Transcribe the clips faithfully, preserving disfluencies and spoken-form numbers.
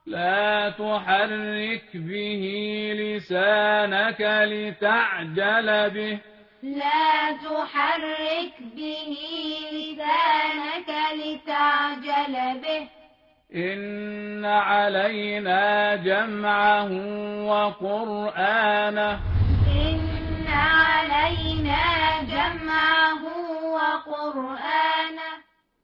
لا تحرك به لسانك لتعجل به لا تحرك به لسانك لتعجل به إن علينا جمعه وقرآنه إن علينا جمعه وقرآنه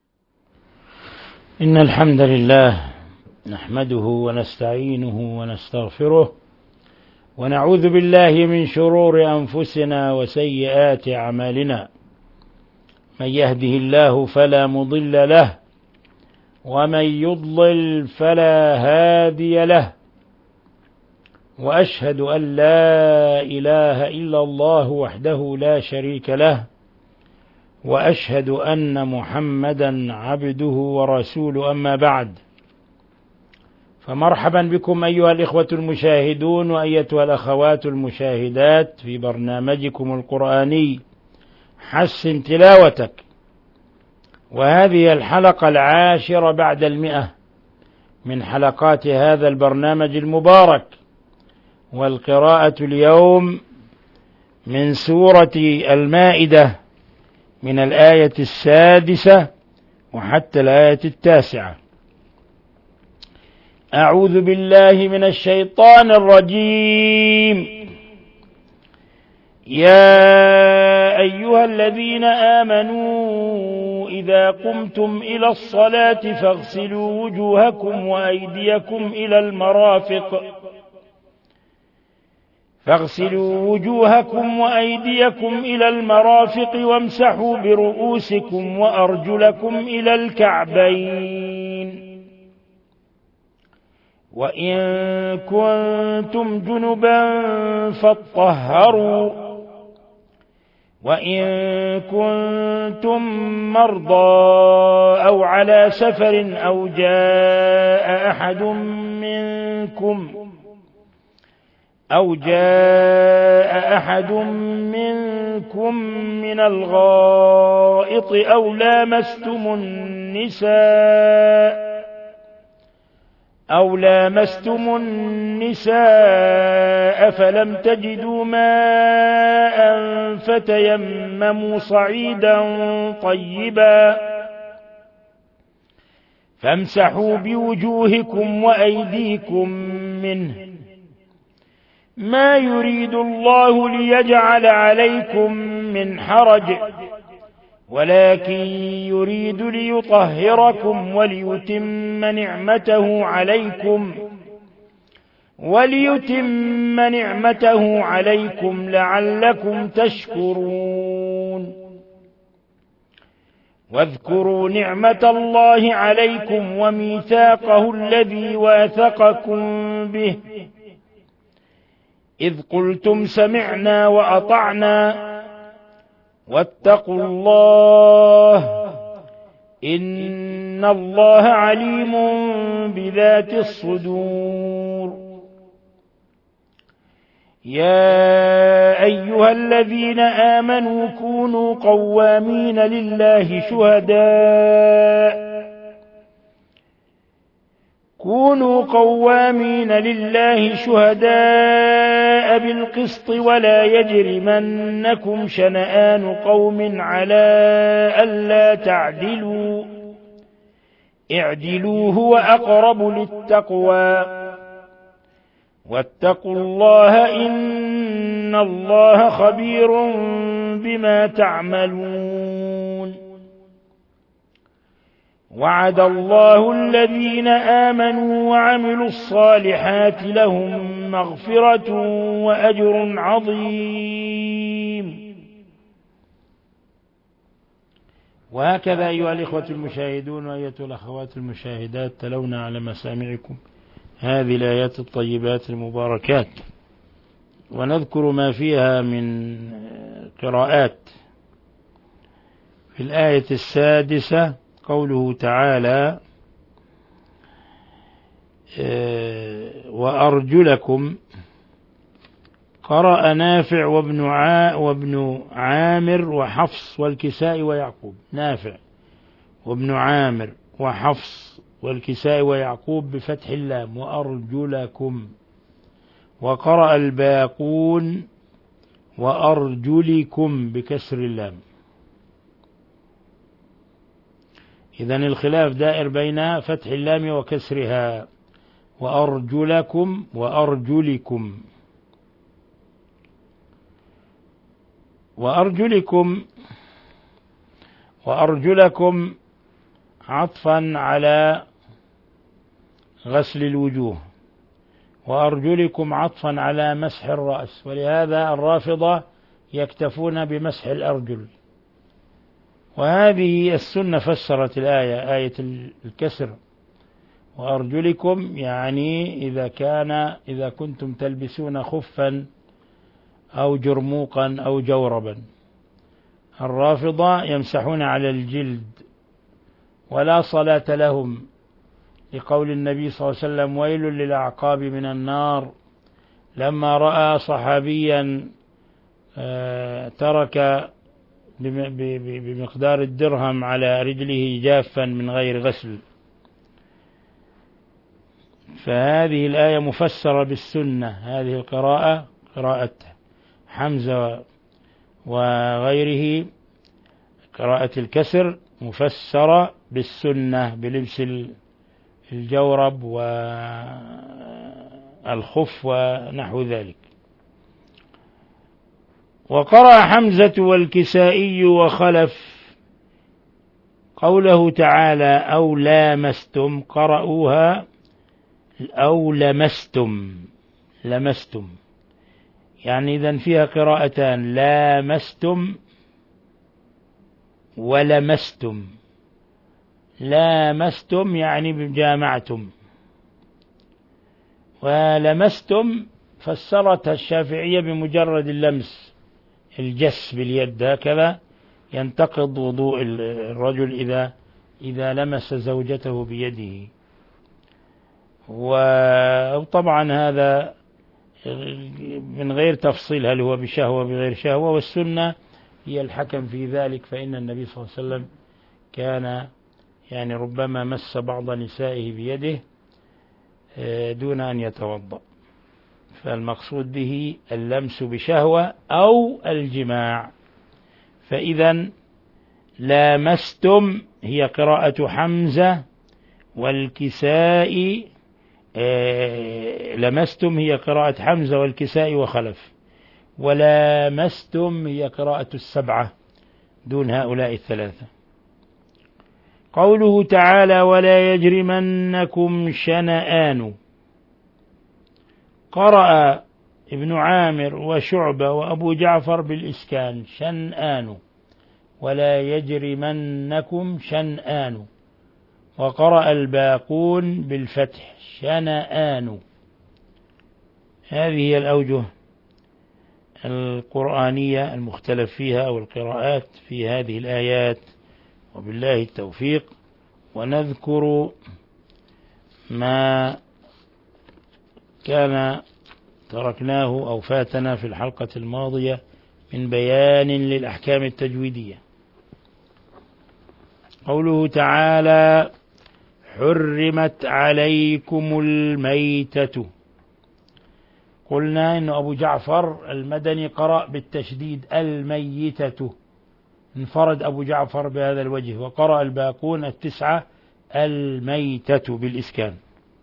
إن الحمد لله نحمده ونستعينه ونستغفره ونعوذ بالله من شرور أنفسنا وسيئات أعمالنا. من يهده الله فلا مضل له ومن يضلل فلا هادي له، وأشهد أن لا إله إلا الله وحده لا شريك له، وأشهد أن محمدا عبده ورسوله. أما بعد، فمرحبا بكم أيها الإخوة المشاهدون وأيتها الأخوات المشاهدات في برنامجكم القرآني حسن تلاوتك، وهذه الحلقة العاشرة بعد المئة من حلقات هذا البرنامج المبارك، والقراءة اليوم من سورة المائدة من الآية السادسة وحتى الآية التاسعة. أعوذ بالله من الشيطان الرجيم. يا أيها الذين آمنوا إذا قمتم إلى الصلاة فاغسلوا وجوهكم وأيديكم إلى المرافق فاغسلوا وجوهكم وأيديكم إلى المرافق وامسحوا برؤوسكم وأرجلكم إلى الكعبين، وإن كنتم جنبا فاطهروا، وإن كنتم مرضى أو على سفر أو جاء أحد منكم أو جاء أحد منكم من الغائط أو لامستم النساء أو لامستم النساء فلم تجدوا ماء فتيمموا صعيدا طيبا فامسحوا بوجوهكم وأيديكم منه، ما يريد الله ليجعل عليكم من حرج، ولكن يريد ليطهركم وليتم نعمته عليكم وليتم نعمته عليكم لعلكم تشكرون. واذكروا نعمة الله عليكم وميثاقه الذي واثقكم به إذ قلتم سمعنا وأطعنا واتقوا الله إن الله عليم بذات الصدور. يا أيها الذين آمنوا كونوا قوامين لله شهداء كونوا قوامين لله شهداء بالقسط ولا يجرمنكم شنآن قوم على ألا تعدلوا اعدلوا هو أقرب للتقوى واتقوا الله إن الله خبير بما تعملون. وعد الله الذين آمنوا وعملوا الصالحات لهم مغفرة وأجر عظيم. وهكذا أيها الإخوة المشاهدون وأيتها الأخوات المشاهدات تلونا على مسامعكم هذه الآيات الطيبات المباركات، ونذكر ما فيها من قراءات. في الآية السادسة قوله تعالى وأرجلكم، قرأ نافع وابن وابن عامر وحفص والكسائي ويعقوب. نافع وابن عامر وحفص والكسائي ويعقوب بفتح اللام وأرجلكم. وقرأ الباقون وأرجلكم بكسر اللام. إذن الخلاف دائر بين فتح اللام وكسرها، وأرجلكم وأرجلكم. وأرجلكم وأرجلكم عطفا على غسل الوجوه، وأرجلكم عطفا على مسح الرأس، ولهذا الرافضة يكتفون بمسح الأرجل. وهذه السنة فسرت الآية، آية الكسر وأرجلكم، يعني إذا كان إذا كنتم تلبسون خفا أو جرموقا أو جوربا. الرافضة يمسحون على الجلد ولا صلاة لهم، لقول النبي صلى الله عليه وسلم ويل للأعقاب من النار، لما رأى صحابيا ترك بمقدار الدرهم على رجله جافا من غير غسل. فهذه الآية مفسرة بالسنة، هذه القراءة قراءة حمزة وغيره قراءة الكسر مفسرة بالسنة بلبس الجورب والخف ونحو ذلك. وقرأ حمزة والكسائي وخلف قوله تعالى أو لامستم، قرأوها أو لمستم لمستم، يعني إذن فيها قراءتان لامستم ولمستم. لامستم يعني جامعتم، ولمستم فسرتها الشافعية بمجرد اللمس، الجس باليد هكذا ينتقض وضوء الرجل إذا إذا لمس زوجته بيده. وطبعا هذا من غير تفصيل هل هو بشهوة بغير شهوة، والسنة هي الحكم في ذلك، فإن النبي صلى الله عليه وسلم كان يعني ربما مس بعض نسائه بيده دون أن يتوضأ، فالمقصود به اللمس بشهوة أو الجماع. فإذا لامستم هي قراءة حمزة والكسائي، لمستم هي قراءة حمزة والكسائي وخلف، ولامستم هي قراءة السبعة دون هؤلاء الثلاثة. قوله تعالى ولا يجرمنكم شنآن، قرأ ابن عامر وشعبة وأبو جعفر بالإسكان شنآن، ولا يجرمنكم شنآن. وقرأ الباقون بالفتح شنآن. هذه هي الأوجه القرآنية المختلف فيها أو القراءات في هذه الآيات، وبالله التوفيق. ونذكر ما كان تركناه أو فاتنا في الحلقة الماضية من بيان للأحكام التجويدية. قوله تعالى حرمت عليكم الميتة، قلنا إن أبو جعفر المدني قرأ بالتشديد الميتة، انفرد أبو جعفر بهذا الوجه، وقرأ الباقون التسعة الميتة بالإسكان.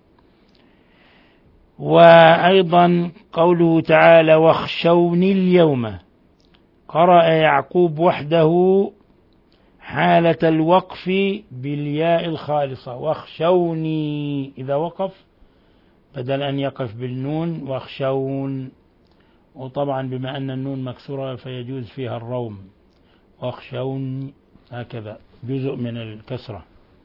وأيضا قوله تعالى واخشوني اليوم، قرأ يعقوب وحده حالة الوقف بالياء الخالصة واخشوني، إذا وقف بدل أن يقف بالنون واخشون، وطبعا بما أن النون مكسورة فيجوز فيها الروم، واخشون هكذا جزء من الكسرة.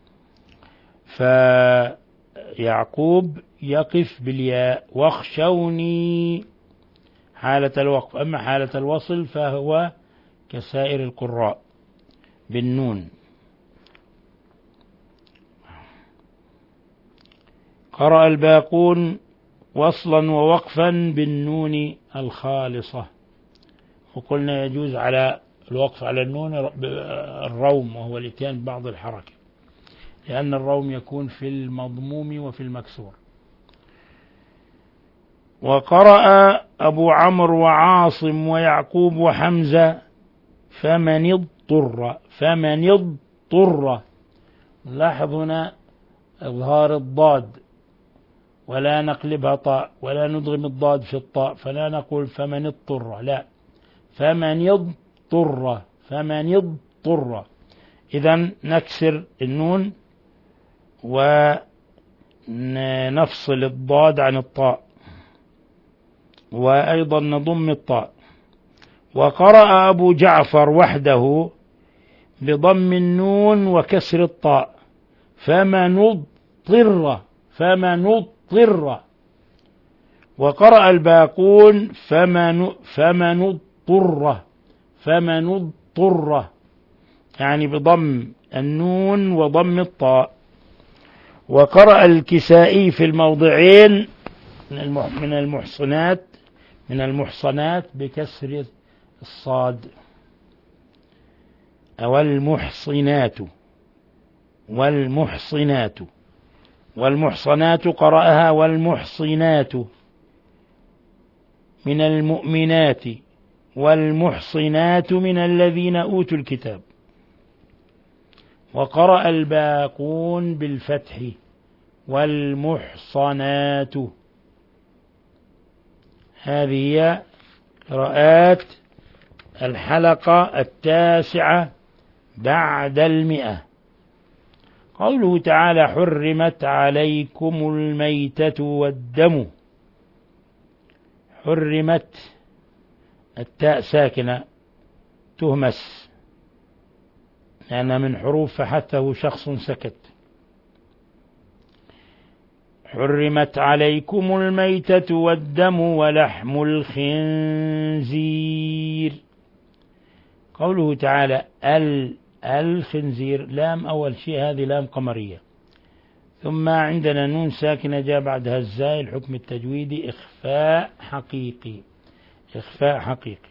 فيعقوب يقف بالياء واخشوني حالة الوقف، أما حالة الوصل فهو كسائر القراء بالنون. قرأ الباقون وصلا ووقفا بالنون الخالصة، وقلنا يجوز على الوقف على النون الروم، وهو الاتيان ببعض الحركة. لأن الروم يكون في المضموم وفي المكسور. وقرأ أبو عمرو وعاصم ويعقوب وحمزة فمن اضطر، فمن اضطر. لاحظ هنا إظهار الضاد ولا نقلبها طاء ولا ندغم الضاد في الطاء، فلا نقول فمن اضطر، لا، فمن اضطر، فمن اضطر. إذن نكسر النون ونفصل الضاد عن الطاء، وأيضا نضم الطاء. وقرأ أبو جعفر وحده بضم النون وكسر الطاء فمن اضطر، فمن اضطر. وقرأ الباقون فمن فمن اضطر، فمن اضطر، يعني بضم النون وضم الطاء. وقرأ الكسائي في الموضعين من المحصنات من المحصنات بكسر الصاد، أو المحصنات، والمحصنات، والمحصنات قرأها والمحصنات من المؤمنات والمحصنات من الذين أوتوا الكتاب. وقرأ الباقون بالفتح والمحصنات. هذه هي قراءات الحلقة التاسعة بعد المئة. قوله تعالى حرمت عليكم الميتة والدم. حرمت، التاء ساكنة تهمس لأن من حروف فحثه شخص سكت. حرمت عليكم الميتة والدم ولحم الخنزير. قوله تعالى ال الخنزير، لام أول شيء هذه لام قمرية، ثم عندنا نون ساكنة جاء بعدها الزاي، الحكم التجويدي إخفاء حقيقي، إخفاء حقيقي.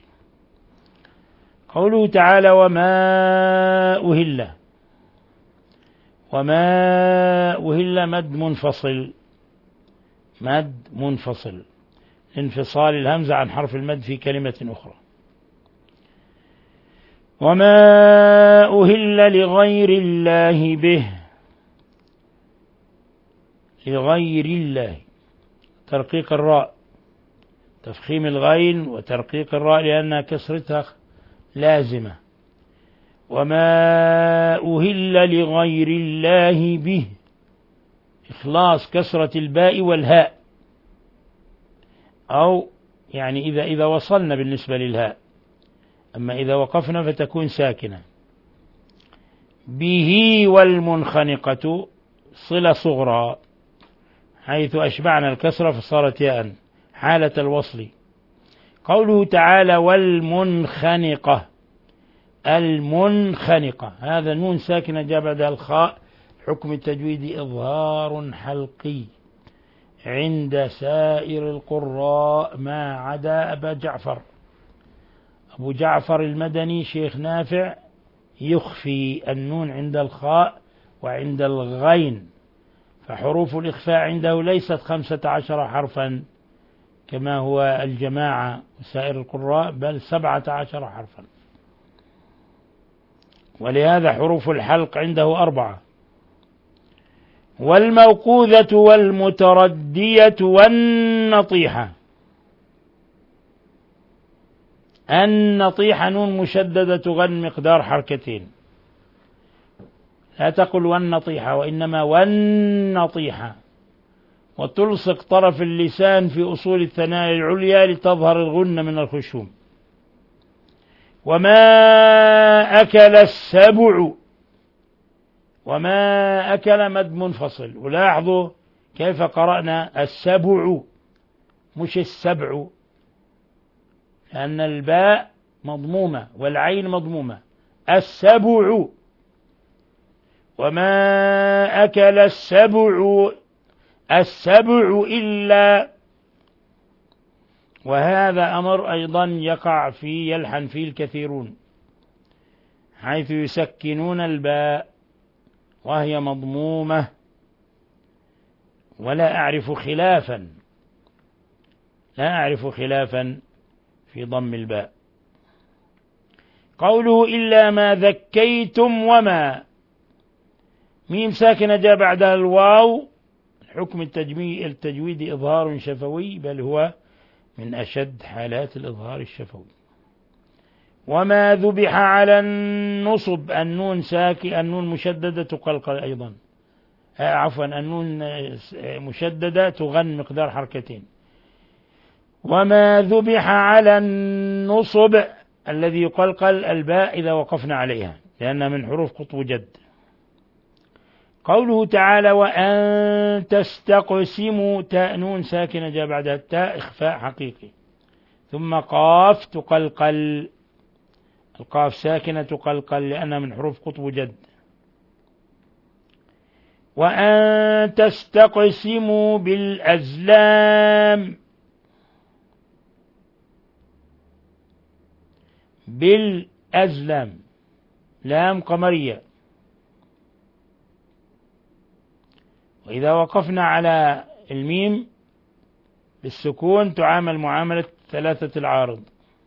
قوله تعالى وما أهل، وما أهل مد منفصل، مد منفصل، انفصال الهمزة عن حرف المد في كلمة أخرى. وما أهل لغير الله به، لغير الله، ترقيق الراء، تفخيم الغين وترقيق الراء لأنها كسرتها لازمة. وما أهل لغير الله به، إخلاص كسرة الباء والهاء، أو يعني إذا إذا وصلنا بالنسبة للهاء، أما إذا وقفنا فتكون ساكنة. به والمنخنقة صلة صغرى، حيث أشبعنا الكسرة فصارت ياء حالة الوصل. قوله تعالى والمنخنقة، المنخنقة، هذا نون ساكنة جاء بعدها الخاء، حكم التجويد إظهار حلقي عند سائر القراء ما عدا أبا جعفر. أبو جعفر المدني شيخ نافع يخفي النون عند الخاء وعند الغين، فحروف الإخفاء عنده ليست خمسة عشر حرفا كما هو الجماعة وسائر القراء، بل سبعة عشر حرفا، ولهذا حروف الحلق عنده أربعة. والموقوذة والمتردية والنطيحة، النطيحة نون مشددة تغن مقدار حركتين، لا تقل والنطيحة وإنما والنطيحة، وتلصق طرف اللسان في أصول الثنايا العليا لتظهر الغنة من الخشوم. وما أكل السبع، وما أكل مد منفصل، ولاحظوا كيف قرأنا السبع مش السبع، لأن الباء مضمومة والعين مضمومة، السبع. وما أكل السبع، السبع إلا، وهذا أمر أيضا يقع فيه يلحن فيه الكثيرون، حيث يسكنون الباء وهي مضمومة، ولا أعرف خلافا لا أعرف خلافا في ضم الباء. قوله إلا ما ذكيتم وما، ميم ساكنة جاء بعدها الواو، حكم التجويد إظهار شفوي، بل هو من أشد حالات الإظهار الشفوي. وما ذبح على النصب، النون ساكن النون مشددة تقلقل أيضا، عفوا النون مشددة تغن مقدار حركتين. وما ذبح على النصب الذي يقلقل الباء إذا وقفنا عليها لأنها من حروف قطب جد. قوله تعالى وأن تستقسموا، تاء نون ساكنة جاء بعدها التاء إخفاء حقيقي، ثم قاف تقلقل، القاف ساكنة تقلقل لأنها من حروف قطب جد. وأن تستقسموا بالأزلام، بالأزلام لام قمرية، وإذا وقفنا على الميم بالسكون تعامل معاملة ثلاثة العارض.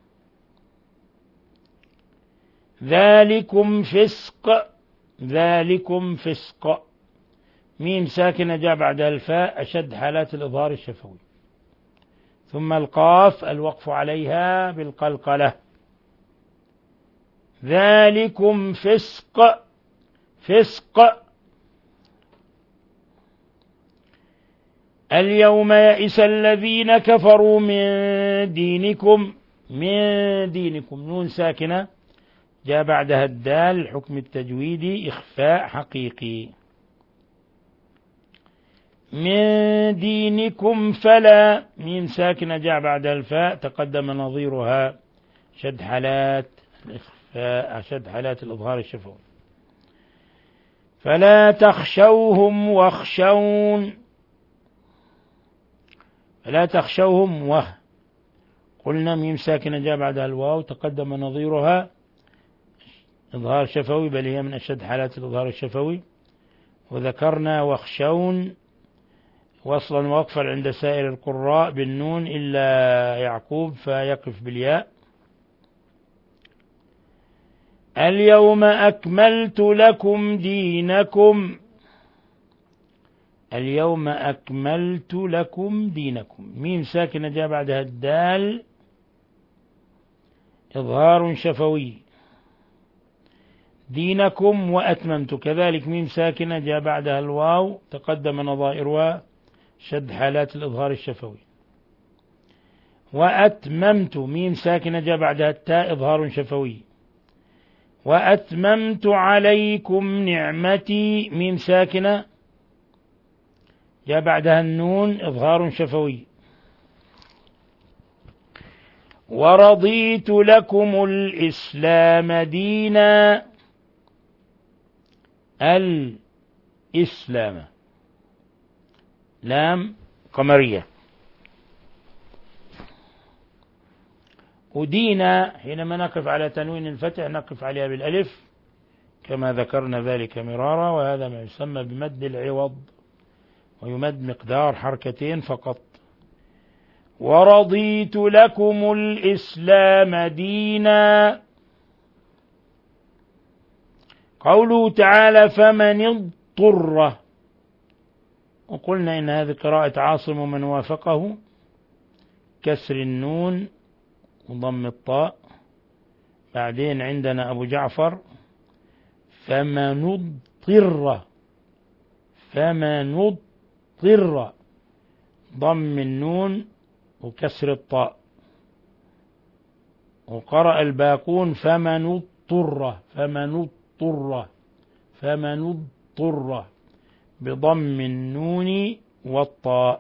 ذلكم فسق، ذلكم فسق، ميم ساكنة جاء بعدها الفاء أشد حالات الإظهار الشفوي، ثم القاف الوقف عليها بالقلقلة. ذلكم فسق، فسق. اليوم يئس الذين كفروا من دينكم، من دينكم نون ساكنة جاء بعدها الدال حكم التجويد إخفاء حقيقي. من دينكم فلا، ميم ساكنة جاء بعدها الفاء تقدم نظيرها شد حالات الإخفاء، شد حالات الإظهار الشفوي. فلا تخشوهم واخشون، فلا تخشوهم وه، قلنا ميم ساكنة جاء بعدها الواو تقدم نظيرها إظهار شفوي، بل هي من أشد حالات الإظهار الشفوي. وذكرنا واخشون وصلا وقفا عند سائر القراء بالنون إلا يعقوب فيقف بالياء. اليوم أكملت لكم دينكم، اليوم أكملت لكم دينكم، ميم ساكنة جاء بعدها الدال إظهار شفوي. دينكم وأتممت كذلك ميم ساكنة جاء بعدها الواو تقدم نظائرها شد حالات الإظهار الشفوي. وأتممت ميم ساكنة جاء بعدها التاء إظهار شفوي. وأتممت عليكم نعمتي، ميم ساكنة جاء بعدها النون إظهار شفوي. ورضيت لكم الإسلام دينا، الإسلام لام قمرية. ودينا حينما نقف على تنوين الفتح نقف عليها بالألف كما ذكرنا ذلك مرارا، وهذا ما يسمى بمد العوض، ويمد مقدار حركتين فقط. ورضيت لكم الإسلام دينا. قوله تعالى فمن اضطر، وقلنا إن هذه قراءة عاصم ومن وافقه، كسر النون وضم الطاء. بعدين عندنا أبو جعفر فمن اضطر، فمن اضطر ضم النون وكسر الطاء. وقرأ الباقون فمن اضطر، فمن اضطر، فمن اضطر بضم النون والطاء.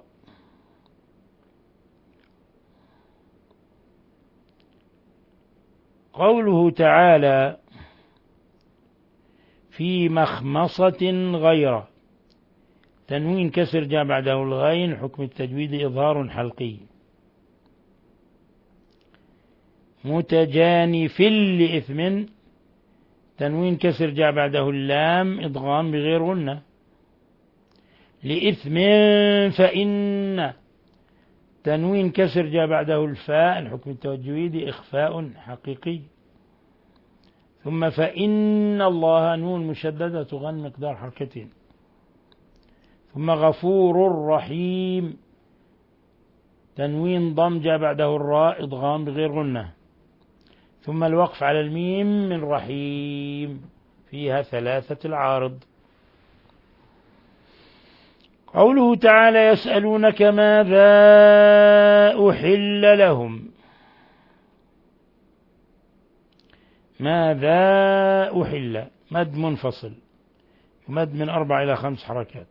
قوله تعالى في مخمصة غير، تنوين كسر جاء بعده الغين حكم التجويد إظهار حلقي. متجانف لإثم، تنوين كسر جاء بعده اللام إدغام بغير غنة. لإثم فإن تنوين كسر جاء بعده الفاء الحكم التوجيهي إخفاء حقيقي. ثم فإن الله نون مشددة تغن مقدار حركتين. ثم غفور رحيم تنوين ضم جاء بعده الراء إدغام بغير غنة. ثم الوقف على الميم من رحيم فيها ثلاثة العارض. قوله تعالى يسألونك ماذا أحل لهم. ماذا أحل مد منفصل مد من أربع إلى خمس حركات.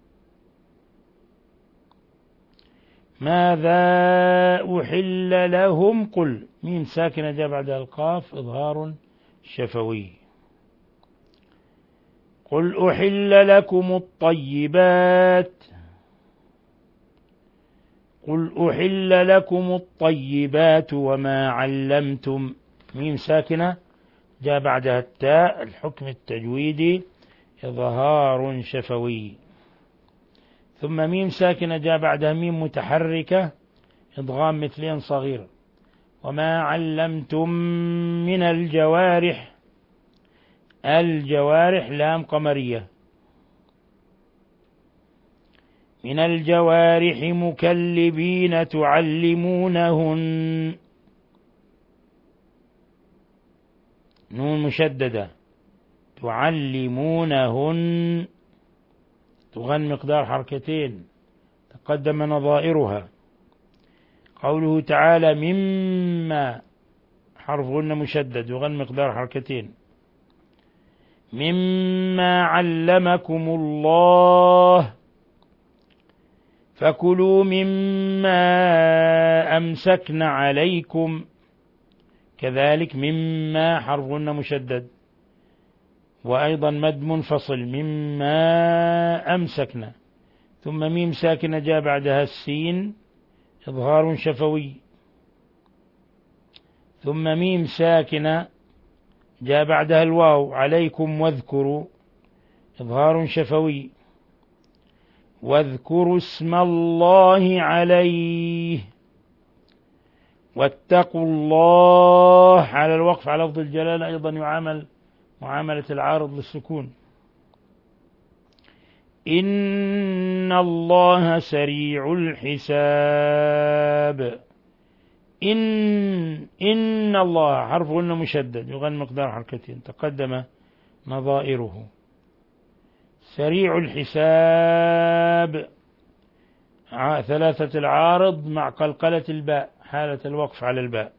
ماذا أحل لهم قل ميم ساكنة جاء بعدها القاف إظهار شفوي. قل أحل لكم الطيبات. قل أحل لكم الطيبات وما علمتم ميم ساكنة جاء بعدها التاء الحكم التجويدي إظهار شفوي. ثم ميم ساكنة جاء بعدها ميم متحركة إدغام مثلين صغير. وما علمتم من الجوارح الجوارح لام قمرية. من الجوارح مكلبين تعلمونهن نون مشددة تعلمونهن تغن مقدار حركتين تقدم نظائرها. قوله تعالى مما حرف غنة مشدد يغن مقدار حركتين. مما علمكم الله فكلوا مما أمسكن عليكم كذلك مما حرف غنة مشدد وأيضا مد منفصل مما أمسكنا. ثم ميم ساكنة جاء بعدها السين إظهار شفوي. ثم ميم ساكنة جاء بعدها الواو عليكم واذكروا إظهار شفوي. واذكروا اسم الله عليه واتقوا الله على الوقف على لفظ الجلالة أيضا يعامل معاملة العارض للسكون. إن الله سريع الحساب. إن إن الله حرف غنة مشدد يغن مقدار حركتين تقدم نظائره. سريع الحساب ثلاثة العارض مع قلقلة الباء حالة الوقف على الباء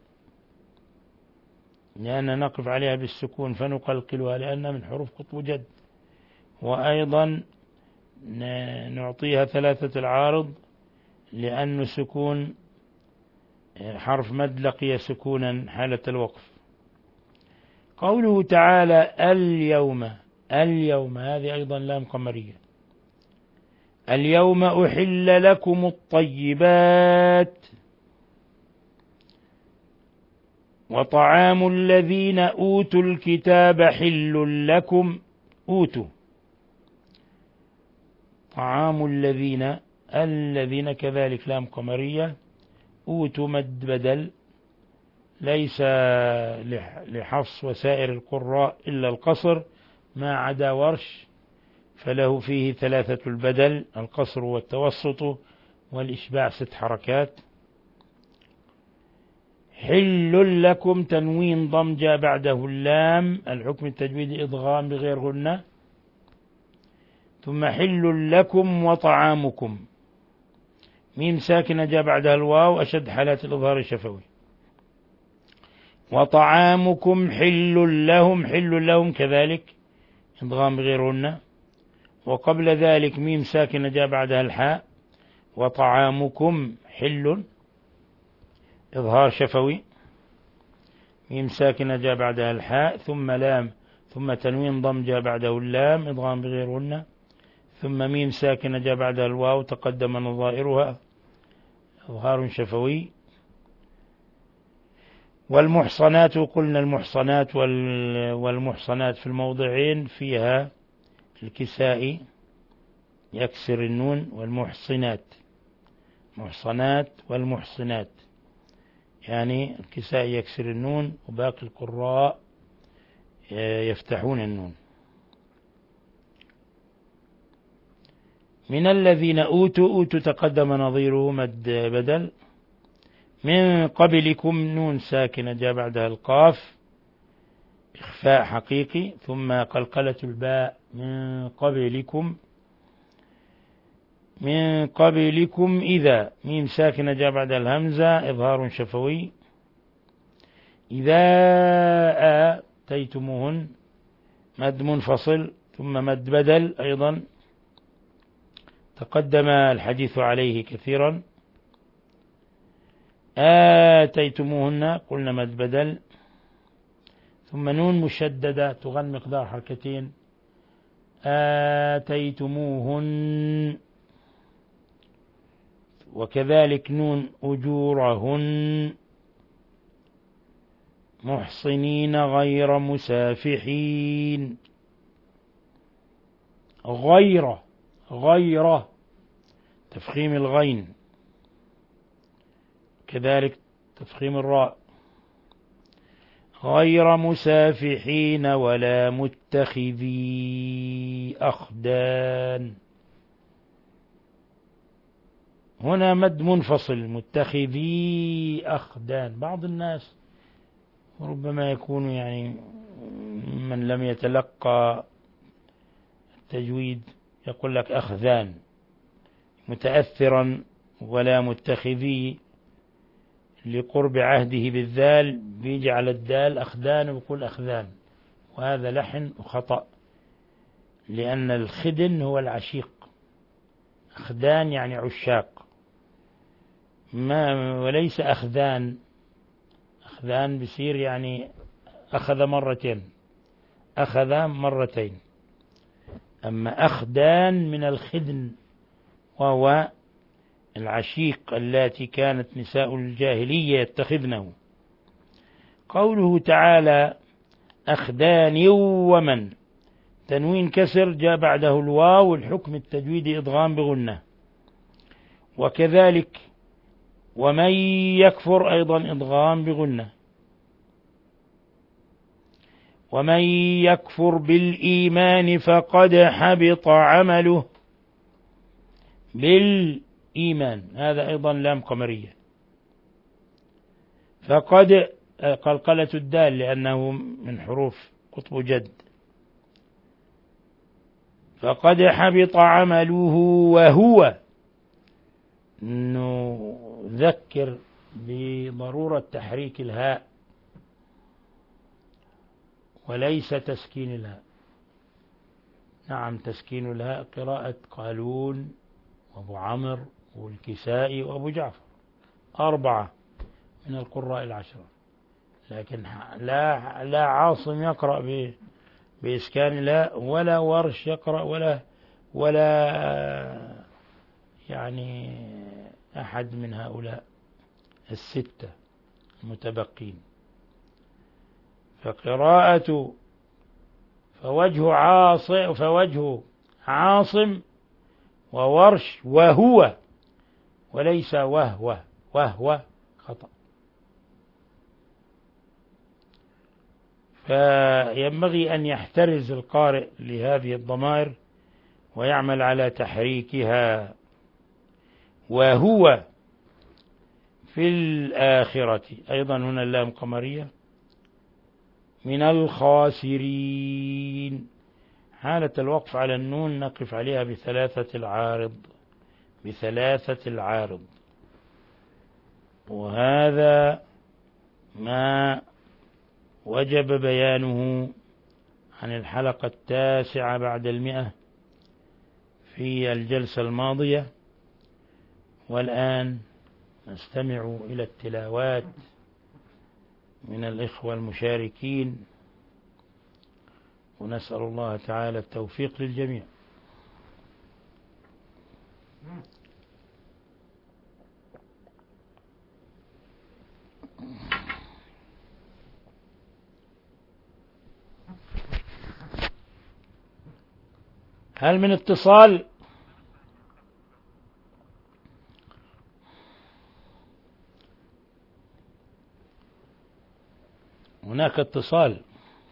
لأن نقف عليها بالسكون فنقلقلها لأنها من حروف قطب جد. وأيضا نعطيها ثلاثة العارض لأن سكون حرف مد لقي سكونا حالة الوقف. قوله تعالى اليوم اليوم هذه أيضا لام قمرية. اليوم أحل لكم الطيبات وطعام الذين أوتوا الكتاب حل لكم أوتوا طعام الذين الذين كذلك لام قمرية. أوتوا مد بدل ليس لحفص وسائر القراء إلا القصر ما عدا ورش فله فيه ثلاثة البدل القصر والتوسط والإشباع ست حركات. حل لكم تنوين ضم جاء بعده اللام الحكم التجويدي إضغام بغير غنة. ثم حل لكم وطعامكم ميم ساكنة جاء بعدها الواو أشد حالات الإظهار الشفوي. وطعامكم حل لهم حل لهم كذلك إضغام بغير غنة. وقبل ذلك ميم ساكنة جاء بعدها الحاء وطعامكم حل إظهار شفوي. ميم ساكنة جاء بعدها الحاء ثم لام ثم تنوين ضم جاء بعده اللام إضغام بغير غنة. ثم ميم ساكنة جاء بعدها الواو تقدم نظائرها إظهار شفوي. والمحصنات قلنا المحصنات والمحصنات في الموضعين فيها الكسائي يكسر النون، والمحصنات محصنات والمحصنات، يعني الكسائي يكسر النون وباقي القراء يفتحون النون. من الذين أوتوا، أوتوا تقدم نظيره مد بدل. من قبلكم نون ساكنة جاء بعدها القاف إخفاء حقيقي، ثم قلقلة الباء من قبلكم. من قبلكم إذا ميم ساكنة جاء بعدها الهمزة إظهار شفوي. إذا آتيتموهن مد منفصل ثم مد بدل أيضا تقدم الحديث عليه كثيرا. آتيتموهن قلنا مد بدل، ثم نون مشددة تغن مقدار حركتين. آتيتموهن، وكذلك نون أجورهن محصنين غير مسافحين. غير غير تفخيم الغين، كذلك تفخيم الراء. غير مسافحين ولا متخذي أخدان، هنا مد منفصل متخذي أخدان. بعض الناس ربما يكون يعني من لم يتلقى التجويد يقول لك أخذان متأثرا، ولا متخذي لقرب عهده بالذال بيجعل الدال أخدان ويقول أخذان، وهذا لحن وخطأ، لأن الخدن هو العشيق، أخدان يعني عشاق، ما وليس أخذان. أخذان بصير يعني أخذ مرتين، أخذ مرتين. أما أخدان من الخدن وهو العشيق التي كانت نساء الجاهلية يتخذنه. قوله تعالى أخدان ومن، تنوين كسر جاء بعده الواو، الحكم التجويدي إضغام بغنة. وكذلك ومن يكفر أيضا إضغام بغنة. ومن يكفر بالإيمان فقد حبط عمله، بالإيمان هذا أيضا لام قمرية. فقد قلقلة الدال لأنه من حروف قطب جد. فقد حبط عمله وهو، نذكر بضرورة تحريك الهاء وليس تسكين الهاء. نعم تسكين الهاء قراءة قالون وابو عمرو والكسائي وابو جعفر، أربعة من القراء العشرة، لكن لا لا عاصم يقرأ بإسكان الهاء، ولا ورش يقرأ، ولا ولا يعني أحد من هؤلاء الستة المتبقين. فقراءة فوجه عاصم فوجه عاصم وورش وهو، وليس وهو، وهو خطأ. فينبغي أن يحترز القارئ لهذه الضمائر ويعمل على تحريكها. وهو في الآخرة أيضا هنا اللام قمرية من الخاسرين. حالة الوقف على النون نقف عليها بثلاثة العارض، بثلاثة العارض. وهذا ما وجب بيانه عن الحلقة التاسعة بعد المئة في الجلسة الماضية. والآن نستمع إلى التلاوات من الإخوة المشاركين، ونسأل الله تعالى التوفيق للجميع. هل من اتصال؟ هناك اتصال.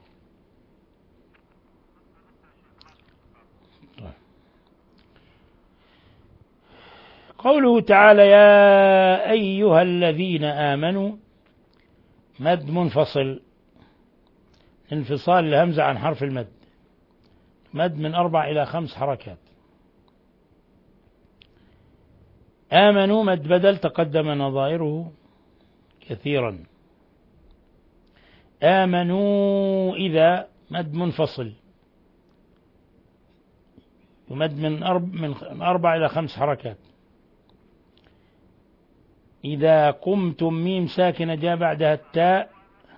قوله تعالى يا أيها الذين آمنوا، مد منفصل، انفصال الهمزة عن حرف المد، مد من أربع إلى خمس حركات. آمنوا مد بدل تقدم نظائره كثيرا. آمنوا إذا مد منفصل يمد من أرب من أربع إلى خمس حركات. إذا قمتم ميم ساكنة جاء بعدها التاء،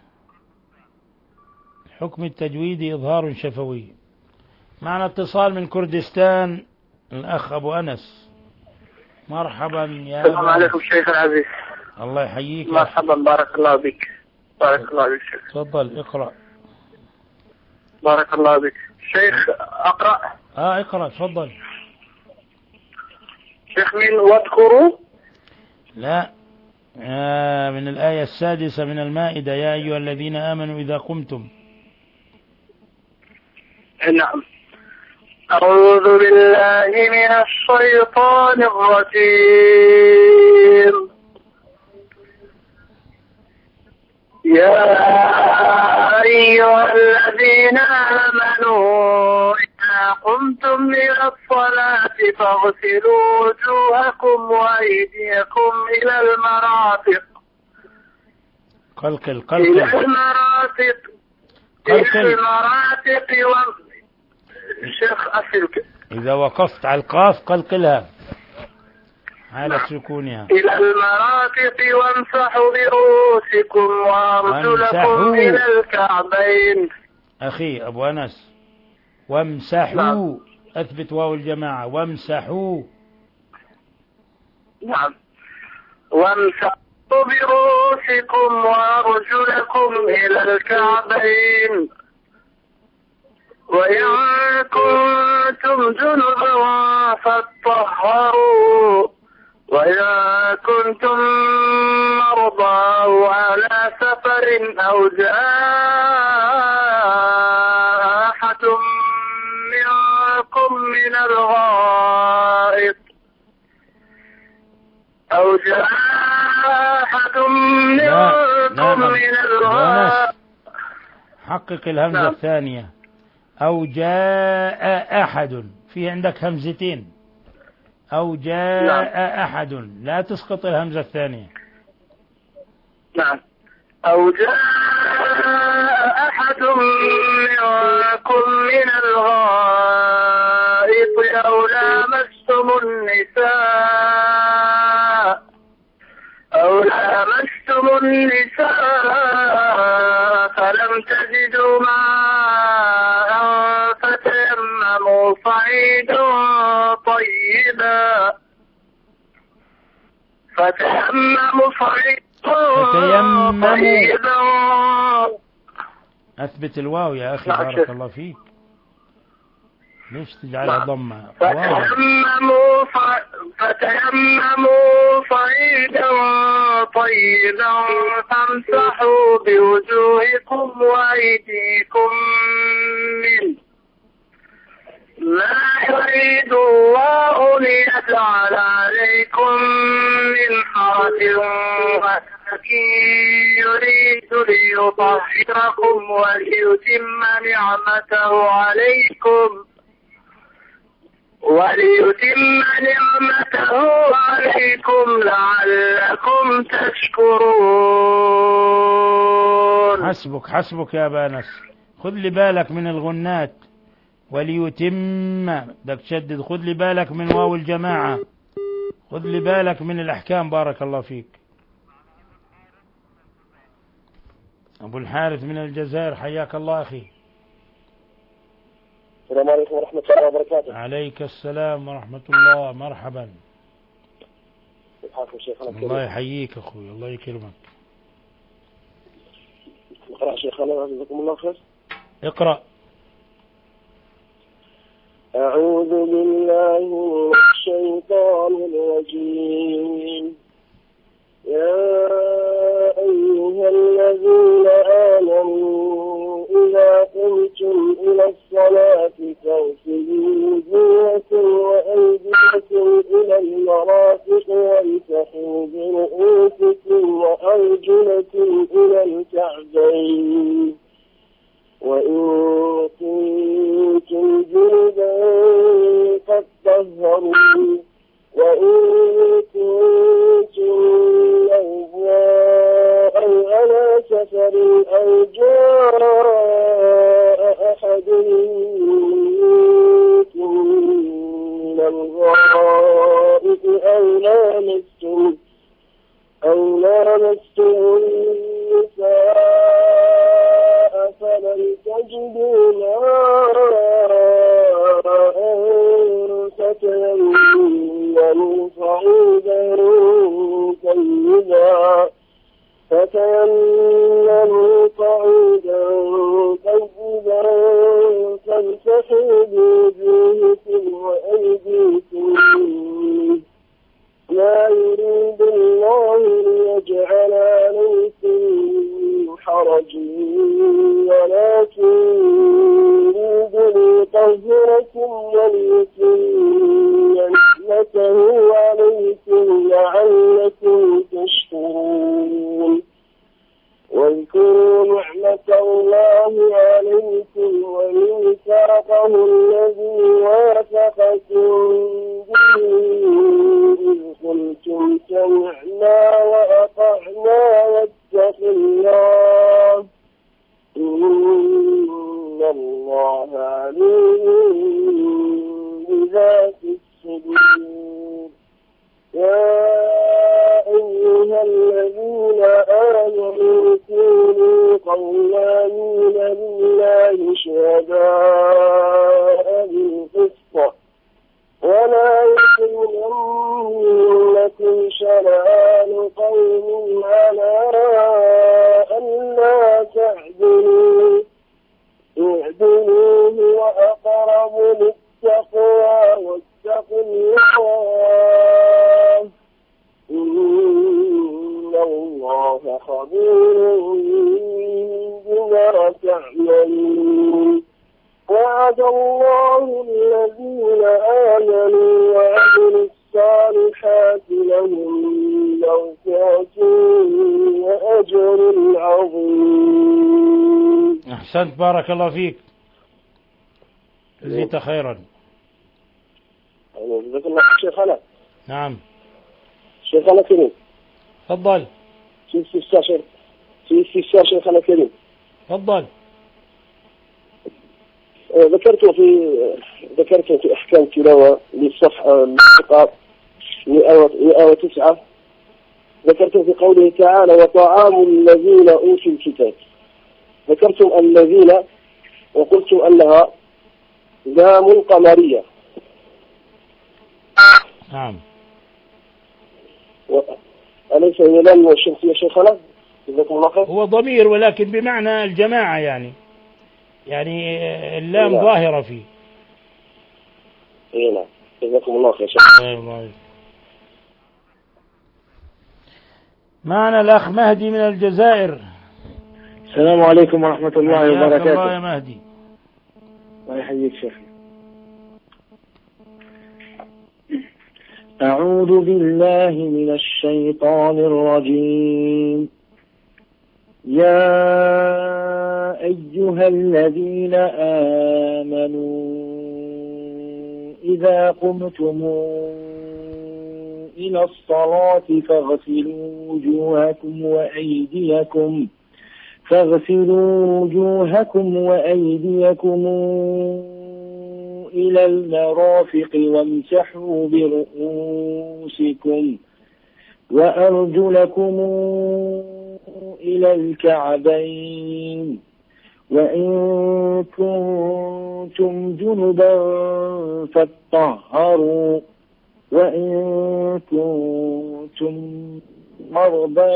حكم التجويد إظهار شفوي. معنا اتصال من كردستان، الأخ أبو أنس. مرحبا يا السلام عليكم شيخ العزيز. الله يحييك. مرحبا، بارك الله بك. بارك الله بك شيخ. تفضل اقرأ. بارك الله بك شيخ. أقرأ. اه اقرأ تفضل. شيخ من واذكروا؟ لا، آه من الآية السادسة من المائدة، يا أيها الذين آمنوا إذا قمتم. نعم. أعوذ بالله من الشيطان الرجيم. يا أيها الذين آمنوا إذا قمتم إلى الصلاة فاغسلوا وجوهكم وأيديكم إلى المرافق. قلقل إلى قلقل المرافق. قلقل. إلى المرافق و... الشيخ أسلك. إذا وقفت على القاف قلقلها على سكونها. إلى المرافق وامسحوا برؤوسكم وأرجلكم إلى الكعبين. أخي أبو أنس، وامسحوا. نعم. أثبت واو الجماعة. وامسحوا. نعم. وامسحوا برؤوسكم وأرجلكم إلى الكعبين، وإن كنتم جنبا فاطهروا، وإذا كنتم مرضى أو على سفر أو جاء أحد منكم من الغائط أو جاء أحد منكم من الغائط. حقق الهمزة. نعم. الثانية. أو جاء أحد، في عندك همزتين. أو جاء نعم. أحد، لا تسقط الهمزة الثانية. نعم. أو جاء أحد منكم من الغائط أو لامستم النساء أو لامستم النساء فلم تجدوا ماء فتيمموا صعيدا طيبا فتيمموا صعيدا طيبا. أثبت الواو يا أخي. بارك شف. الله فيك. ليش تجعلها ضمة؟ فتيمموا ف... فتيمموا صعيدا طيبا فامسحوا بوجوهكم وأيديكم منه، ما يريد الله ليجعل عليكم من حرج ولكن يريد ليطهركم وليتم نعمته عليكم وليتم نعمته عليكم لعلكم تشكرون. حسبك حسبك يا أبا أنس. خذ لي بالك من الغنات. وليتم، بدك تشدد. خذ لي بالك من واو الجماعة. خذ لي بالك من الأحكام. بارك الله فيك. أبو الحارث من الجزائر، حياك الله أخي. السلام عليكم ورحمة الله وبركاته. عليك السلام ورحمة الله. مرحبا. الله يحييك أخوي. الله يكرمك. اقرأ شيخنا جزاكم الله خير. اقرأ. أعوذ بالله من الشيطان الرجيم. يا أيها الذين آمنوا إذا قمتم إلى الصلاة فاغسلوا وجوهكم وأيديكم إلى المرافق وامسحوا برؤوسكم وأرجلكم إلى الكعبين وإن كنتم جنبا فاطهروا وإن كنتم مرضى أو على سفر أو جاء أحد منكم من الغائط أو لامستم أو لامستم النساء فلم تجدوا ماء فتيمموا صعيدا طيبا فتيمموا صعيدا طيبا فامسحوا بوجوهكم وأيديكم لا يريد الله ليجعل عليكم حرج ولكن يريد ليطهركم وليتم نعمته عليكم لعلكم تشكرون. واذكروا نعمة الله عليكم وميثاقه الذي واثقكم به إذ قلتم سمعنا وأطعنا واتقوا الله إن الله عليم بذات الصدور. يا أيها الذين آمنوا كونوا قوامين لله شهداء بالقسط ولا يجرمنكم شنآن قوم على ألا تعدلوا اعدلوا هو أقرب للتقوى واتقوا الله إن الله خبير بما تعملون. وعد الله الذين آمنوا وعملوا الصالحات لهم مغفرة وأجر عظيم. أحسنت، بارك الله فيك، جزيت خيرا. جزاك الله شيخنا. نعم شيخنا كريم. تفضل. في استفسار شيخ في استفسار شيخنا كريم. تفضل. ذكرت في ذكرت في أحكام التلاوة للصفحة مئة وتسعة ذكرت في قوله تعالى وطعام الذين أوتوا الكتاب. ذكرتم الذين وقلتم أنها لام قمرية. نعم. أليس هي لام والشمسية شيخنا؟ جزاكم الله خير. هو ضمير ولكن بمعنى الجماعة، يعني يعني اللام نعم. ظاهرة فيه. اي نعم، جزاكم الله خير. معنا الأخ مهدي من الجزائر. السلام عليكم ورحمة الله وبركاته. الله يا مهدي. الله يحييك شيخ. أعوذ بالله من الشيطان الرجيم. يا أيها الذين آمنوا إذا قمتم إلى الصلاة فاغسلوا وجوهكم وأيديكم فاغسلوا وجوهكم وأيديكم إلى المرافق وامسحوا برؤوسكم وأرجلكم إلى الكعبين وإن كنتم جنبا فاطهروا وإن كنتم مرضى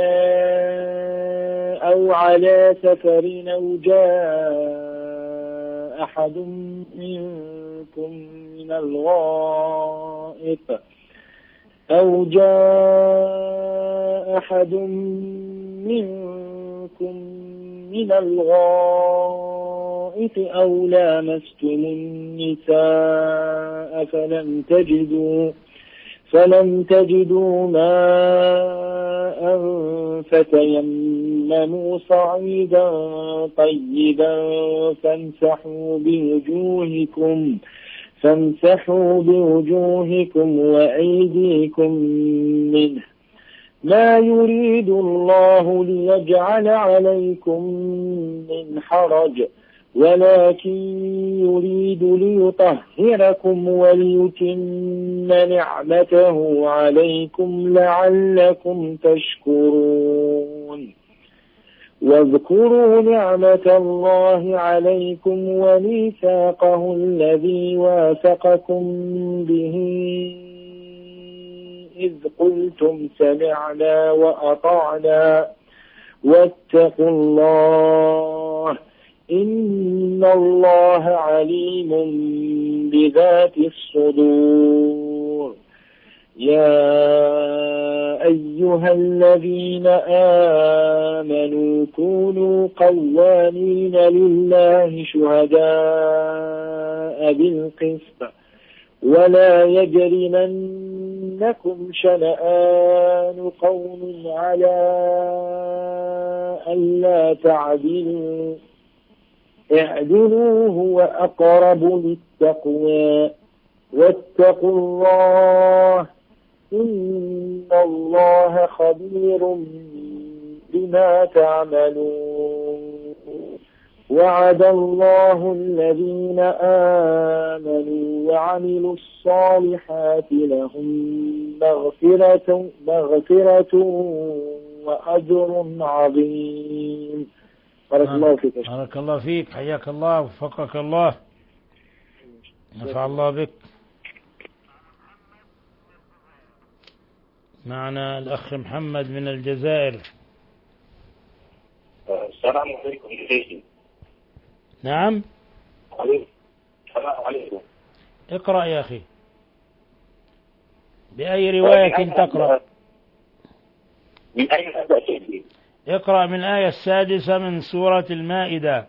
أو على سفر أو جاء أحد منكم منكم من الغائط أو جاء أحد منكم من الغائط أو لامستم النساء فلم تجدوا فلم تجدوا ماء فتيمموا صعيدا طيبا فامسحوا بوجوهكم فامسحوا بوجوهكم وأيديكم منه ما يريد الله ليجعل عليكم من حرج ولكن يريد ليطهركم وليتم نعمته عليكم لعلكم تشكرون واذكروا نعمة الله عليكم وميثاقه الذي واثقكم به إذ قلتم سمعنا وأطعنا واتقوا الله إن الله عليم بذات الصدور يا أيها الذين آمنوا كونوا قوامين لله شهداء بالقسط ولا يجرمنكم شنآن قوم على ألا تعدلوا اعدلوا هو أقرب للتقوى واتقوا الله إن الله خبير بما تعملون وعد الله الذين آمنوا وعملوا الصالحات لهم مغفرة, مغفرة وأجر عظيم. بارك الله فيك. بارك الله فيك، حياك الله وفقك الله، نفع الله بك. معنا الأخ محمد من الجزائر. السلام عليكم يا شيخي. نعم. السلام عليكم. اقرأ يا أخي، بأي رواية تقرأ؟ من أين أبدأ شيخي؟ اقرأ من الآية السادسة من سورة المائدة.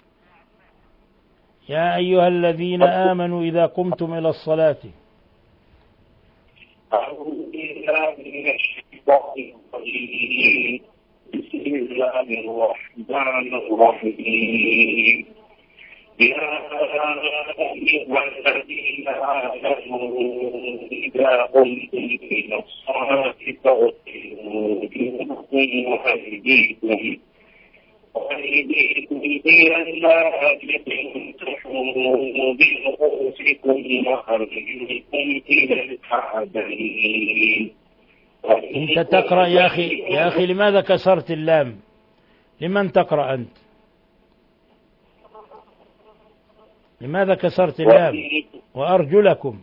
يا أيها الذين آمنوا إذا قمتم إلى الصلاة. أعوذ بالله من الشيطان الرجيم. بسم الله الرحمن الرحيم. يا أيها الذين آمنوا إذا قمتم إلى الصلاة فاغسلوا وجوهكم وأيديكم وأيديكم إلى المرافق وامسحوا برؤوسكم وأرجلكم إلى الكعبين. أنت تقرأ يا أخي، يا أخي لماذا كسرت اللام؟ لمن تقرأ أنت؟ لماذا كسرت اللام؟ وأرجلكم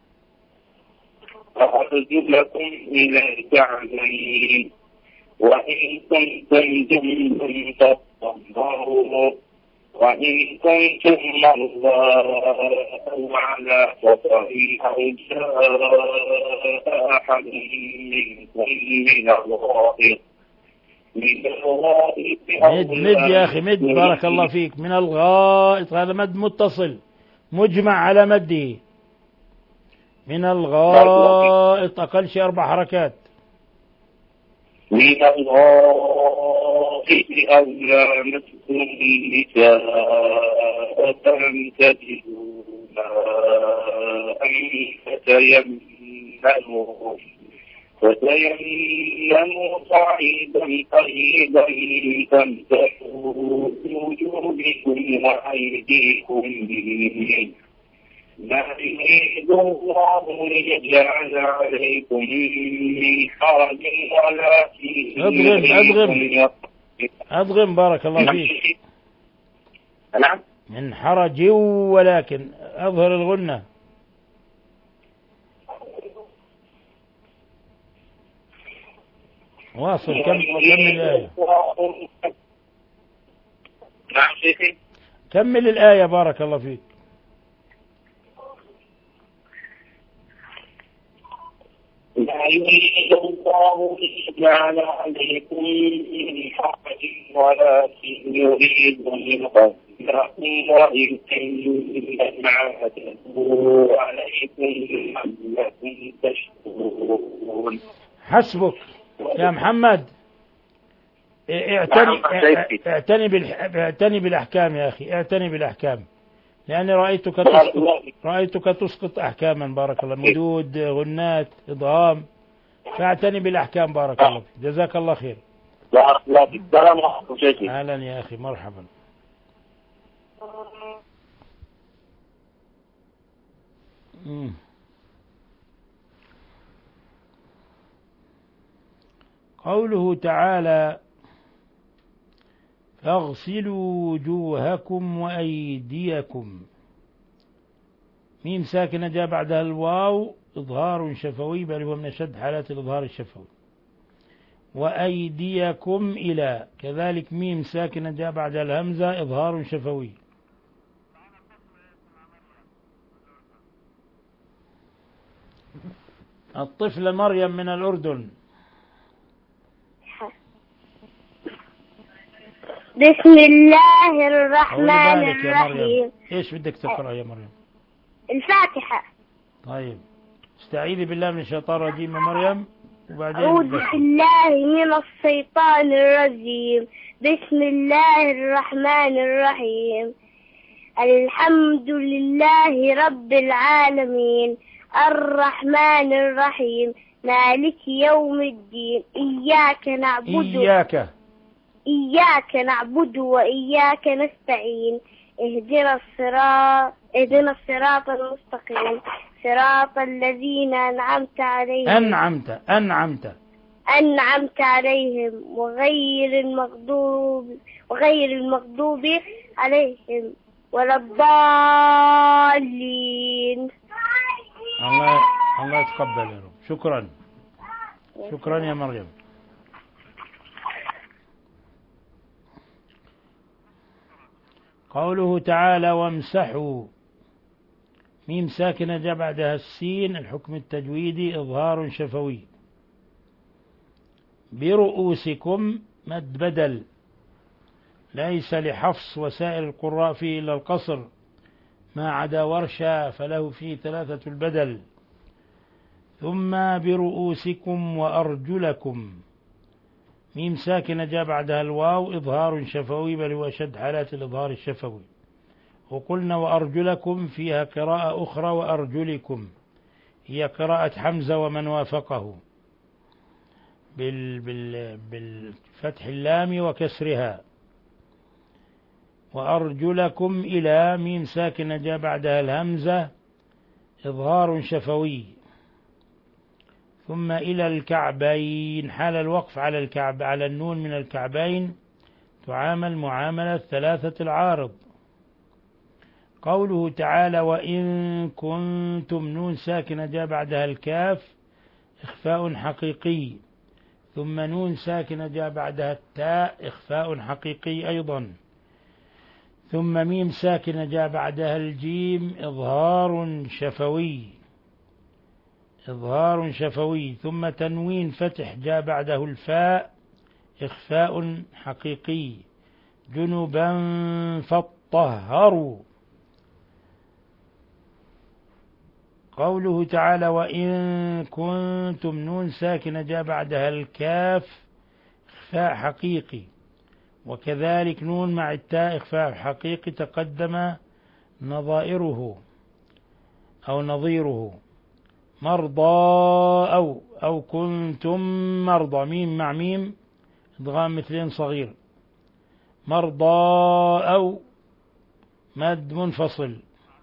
وأرجلكم إلى الكعبين وإن كنتم جنبا فاطهروا وإن كنتم مرضى أو على سفر أو جاء أحد منكم من الغائط مد مد يا أخي مد، بارك الله فيك. من الغائط هذا مد متصل مجمع على مده. من الغائط أقل شيء أربع حركات. من الغائط أو لامستم النساء فلم تجدوا ماء فتيمموا فتيمموا صعيدا طيبا فامسحوا بوجوهكم وأيديكم منه ما يريد الله ليجعل عليكم من حرج ولكن أضغم أضغم أضغم بارك الله فيك. نعم. من حرج ولكن أظهر الغنة. واصل. كم كمل الآية. نعم شيخي. كمل الآية بارك الله فيك. يريد الله ليجعل عليكم من حرج ولكن يريد ليطهركم ويتم نعمته عليكم لعلكم تشكرون. حسبك يا محمد. اعتني اعتني بالح... اعتني بالأحكام يا أخي، اعتني بالأحكام، لأني رأيتك تسقط رأيتك تسقط أحكاما. بارك الله، مدود، غنات، إضغام، فاعتني بالأحكام. بارك الله فيك، جزاك الله خير. لا لا السلام عليكم شيخي. أهلا يا أخي، مرحبا. مم. قوله تعالى فاغسلوا وجوهكم وأيديكم، ميم ساكنة جاء بعدها الواو إظهار شفوي، بل هو من أشد حالات الإظهار الشفوي. وأيديكم إلى، كذلك ميم ساكنة جاء بعدها الهمزة إظهار شفوي. الطفلة مريم من الأردن. بسم الله الرحمن الرحيم. ايش بدك تقرأ يا مريم؟ الفاتحة. طيب استعيذي بالله من الشيطان الرجيم يا مريم، وبعدين أعوذ بالله من الشيطان الرجيم. بسم الله الرحمن الرحيم. الحمد لله رب العالمين الرحمن الرحيم مالك يوم الدين إياك نعبد إياك إياك نعبد وإياك نستعين اهدنا الصراط اهدنا الصراط المستقيم صراط الذين أنعمت عليهم أنعمت أنعمت أنعمت عليهم وغير المغضوب وغير المغضوب عليهم ولا الضالين. الله الله يتقبل يا رب. شكرا شكرا يا مريم. قوله تعالى وامسحوا، ميم ساكنة جاء بعدها السين، الحكم التجويدي إظهار شفوي. برؤوسكم مد بدل، ليس لحفص وسائر القراء فيه إلا القصر، ما عدا ورشا فله فيه ثلاثة البدل. ثم برؤوسكم وأرجلكم، ميم ساكنة جاء بعدها الواو إظهار شفوي، بل هو أشد حالات الإظهار الشفوي. وقلنا وأرجلكم فيها قراءة أخرى وأرجلكم، هي قراءة حمزة ومن وافقه بال بال بالفتح اللام وكسرها. وأرجلكم إلى، ميم ساكنة جاء بعدها الهمزة إظهار شفوي. ثم إلى الكعبين، حال الوقف على الكعب على النون من الكعبين تعامل معاملة ثلاثة العارض. قوله تعالى وإن كنتم، نون ساكنة جاء بعدها الكاف إخفاء حقيقي، ثم نون ساكنة جاء بعدها التاء إخفاء حقيقي أيضا، ثم ميم ساكنة جاء بعدها الجيم إظهار شفوي إظهار شفوي، ثم تنوين فتح جاء بعده الفاء إخفاء حقيقي. جنبا فاطهروا. قوله تعالى وإن كنتم، نون ساكنة جاء بعدها الكاف إخفاء حقيقي، وكذلك نون مع التاء إخفاء حقيقي تقدم نظائره أو نظيره. مرضى أو أو كنتم مرضى، ميم مع ميم ادغام مثلين صغير. مرضى أو مد منفصل.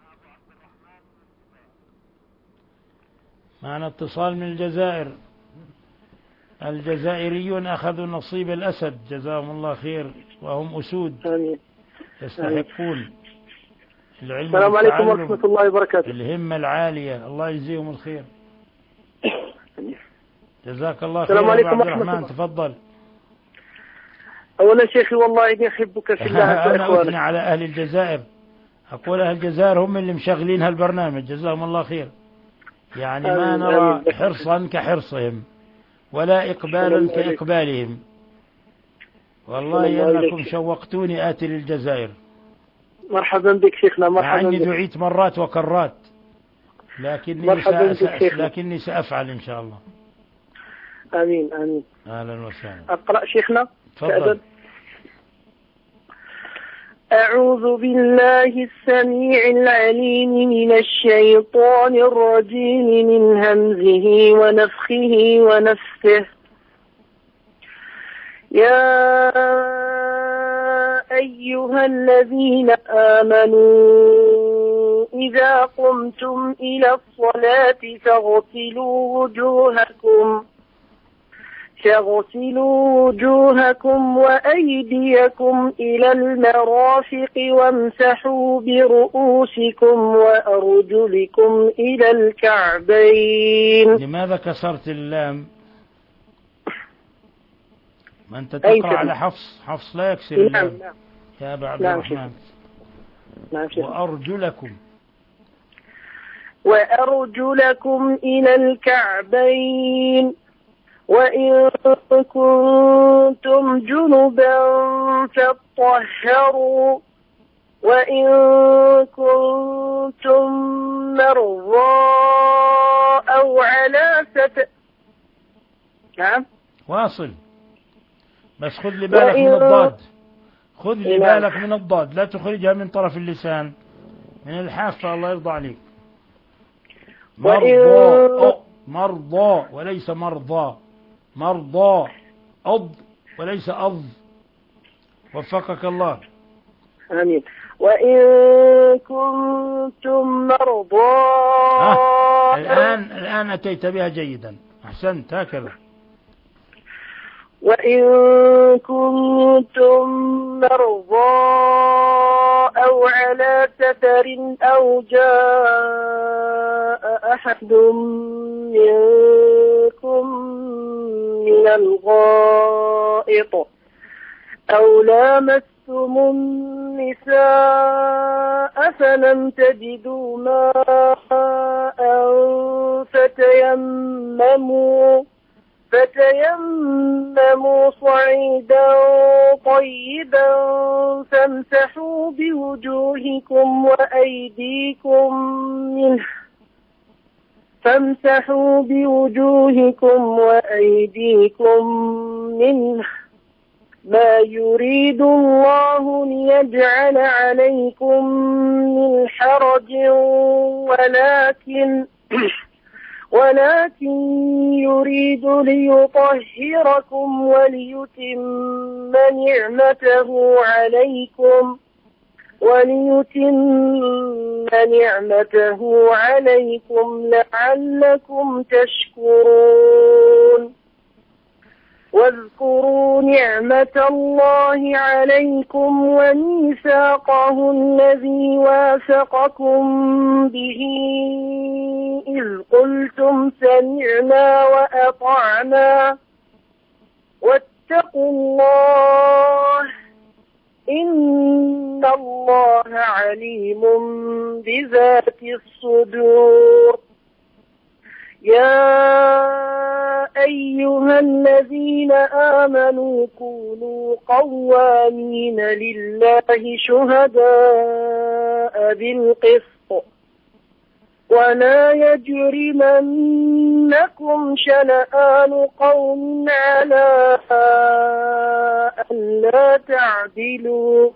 معنا اتصال من الجزائر. الجزائريون أخذوا نصيب الأسد جزاهم الله خير، وهم أسود يستحقون العلم. السلام عليكم ورحمة الله وبركاته. الهمة العالية، الله يجزيهم الخير. جزاك الله خير. السلام عليكم عبد ورحمة الرحمن الله. تفضل. أولا شيخي والله إني أحبك في الله. أنا أثني على أهل الجزائر، أقول أهل الجزائر هم اللي مشغلين هالبرنامج، جزاهم الله خير. يعني ما نرى حرصا كحرصهم ولا إقبالا كإقبالهم. والله أنكم شوقتوني آتي للجزائر. مرحبا بك شيخنا. مرحبا مع أني بك. دعيت مرات وكرات، لكني, سأ... لكني سأفعل إن شاء الله. آمين آمين. أهلا وسهلا. أقرأ شيخنا. تفضل. أعوذ بالله السميع العليم من الشيطان الرجيم من همزه ونفخه ونفثه. يا أيها الذين آمنوا إذا قمتم إلى الصلاة فاغسلوا وجوهكم فاغسلوا وجوهكم وأيديكم إلى المرافق وامسحوا برؤوسكم وأرجلكم إلى الكعبين. لماذا كسرت اللام؟ ما أنت تقرأ على حفص. حفص لا يكسر اللام. نعم. يا أبا عبد الرحمن. نعم. وأرجلكم وأرجلكم إلى الكعبين وإن كنتم جنبا فاطهروا وإن كنتم مرضى أو على سفر. نعم. واصل، بس خذ لي بالك من الضاد. خذ لي بالك من الضاد، لا تخرجها من طرف اللسان، من الحافة. الله يرضى عليك. مرضى مرضى وليس مرضى. مرضى أض وليس أض. وفقك الله. آمين. وإن كنتم مرضى. الآن الآن أتيت بها جيدا. أحسنت. هكذا. وإن كنتم مرضى أو على سفر أو جاء أحد منكم من الغائط أو لامستم النساء فلم تجدوا ماء فتيمموا فتيمموا صعيدا طيبا فامسحوا بوجوهكم وأيديكم منه فامسحوا بوجوهكم وأيديكم منه ما يريد الله ليجعل عليكم من حرج ولكن ولكن يريد ليطهركم وليتم نعمته عليكم وليتم نعمته عليكم لعلكم تشكرون. واذكروا نعمة الله عليكم وميثاقه الذي واثقكم به إذ قلتم سمعنا وأطعنا واتقوا الله إن الله عليم بذات الصدور. يا أيها الذين آمنوا كونوا قوامين لله شهداء بالقسط ولا يجرمنكم شنآن قوم على ألا تعدلوا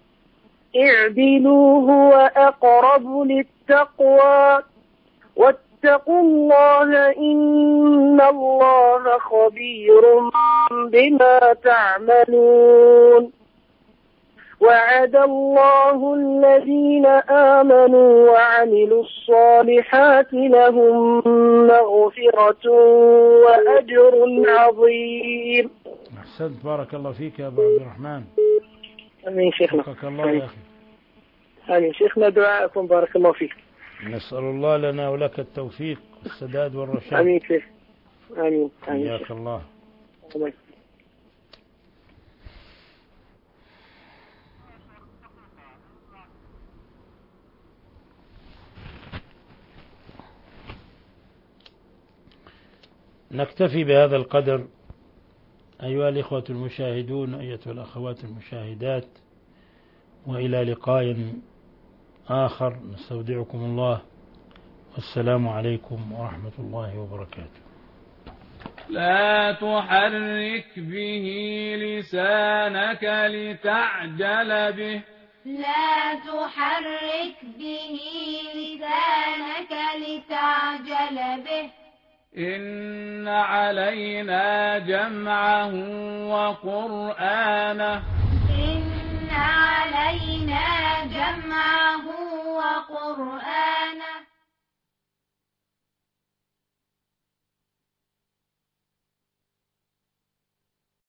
اعدلوا هو أقرب للتقوى واتقوا الله إن الله خبير بما تعملون. وعد الله الذين آمنوا وعملوا الصالحات لهم مغفرة وأجر عظيم. أحسنت. بارك الله فيك يا أبو عبد الرحمن. آمين شيخنا. وفقك الله يا أخي. آمين شيخنا. دعاءكم بارك الله فيك. نسأل الله لنا ولك التوفيق والسداد والرشاد. آمين شيخ. آمين. آمين. حياك الله. آمين. نكتفي بهذا القدر أيها الإخوة المشاهدون، أيتها الأخوات المشاهدات، وإلى لقاء آخر نستودعكم الله، والسلام عليكم ورحمة الله وبركاته. لا تحرك به لسانك لتعجل به لا تحرك به لسانك لتعجل به إن علينا جمعه وقرآنه إن علينا جمعه وقرآنه